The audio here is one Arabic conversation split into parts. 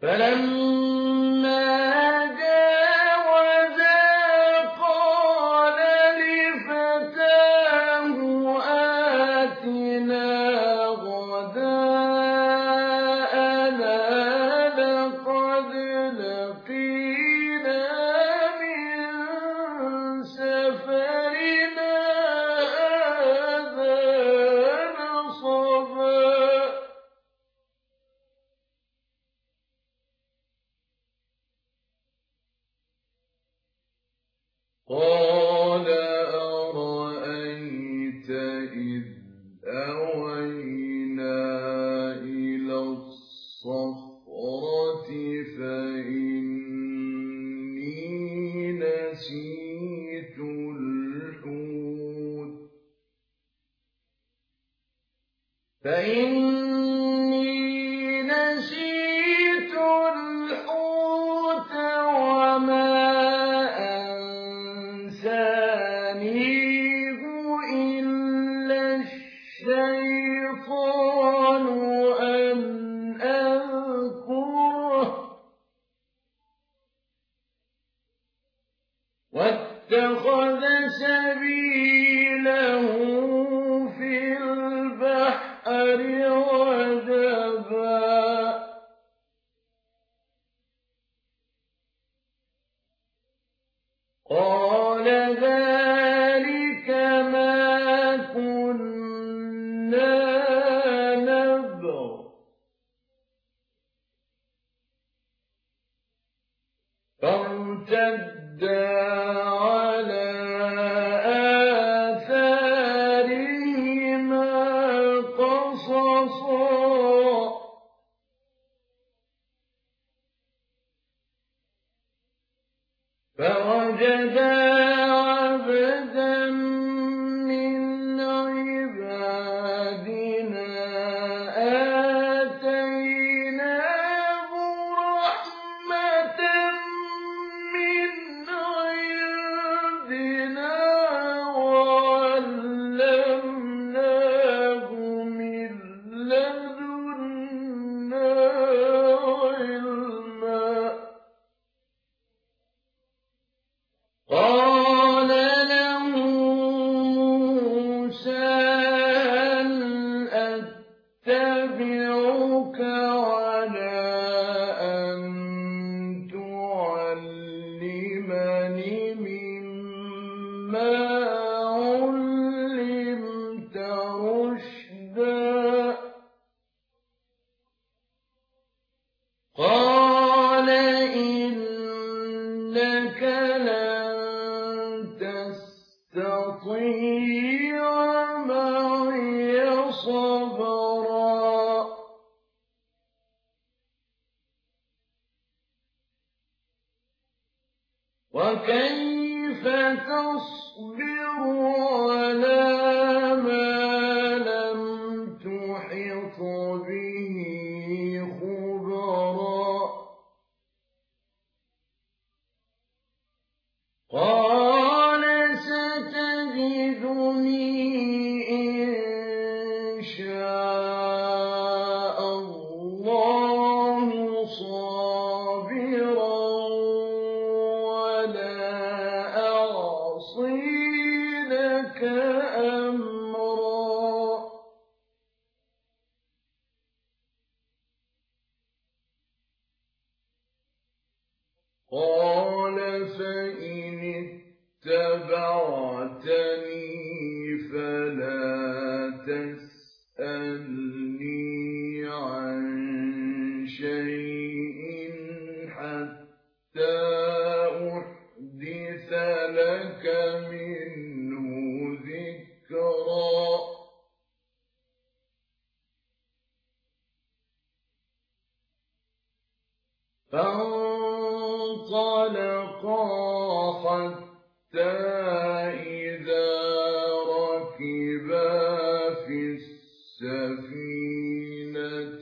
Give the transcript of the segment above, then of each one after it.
فلما جاوزا قال لفتاه آتنا غداءنا لقد لقينا من سفرنا هذا نصبا. قال أرأيت إذ أوينا إلى الصخرة فإني نسيت الحوت وما أنسانيه إلا الشيطان أن أذكره واتخذ سبيله في البحر عجبا. قال ذلك ما كنا نبغ فارتدا على آثارهما قصصا. فوجدا عبدا من عبادنا آتيناه رحمة من عندنا وعلمناه من لدنا علما. قال له موسى هل أتبعك على أن تعلمني مما علمت رشدا. قال إنك لن تستطيع معي صبرا. وكيف تصبر على ما لم تحط به خبرا. قال ستجدني إن شاء الله صابرا ولا أعصي لك أمرا. قال فإن اتبعتني فلا تسألني عن شيء حتى أحدث لك منه ذكرا. فانطلقا حتى إذا ركبا في السفينة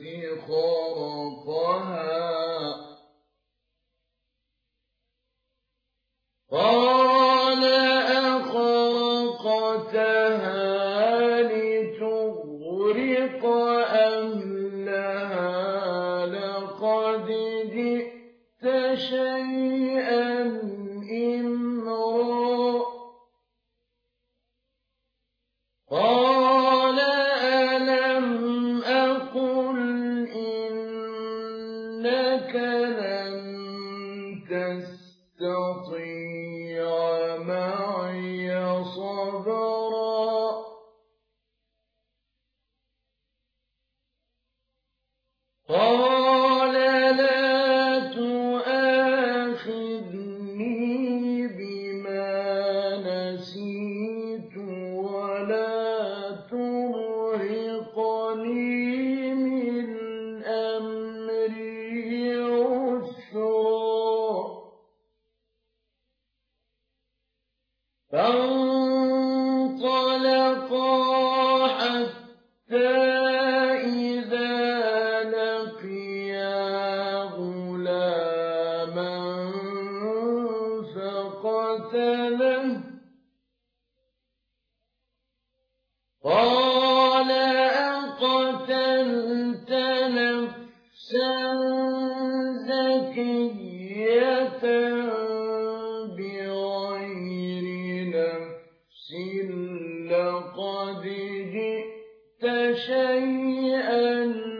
خرقها. قال أخرقتها لتغرق أهلها لقد لقد جئت شيئا إمرا قال ألم أقل إنك لن تستطيع معي صبرا قال لا تؤاخذني بما نسيت ولا ترهقني من أمري عسرا فانطلقا حتى إذا لقيا غلاما فقتله قال أقتلت نفسا زكية بغير نفس لقد جئت شيئا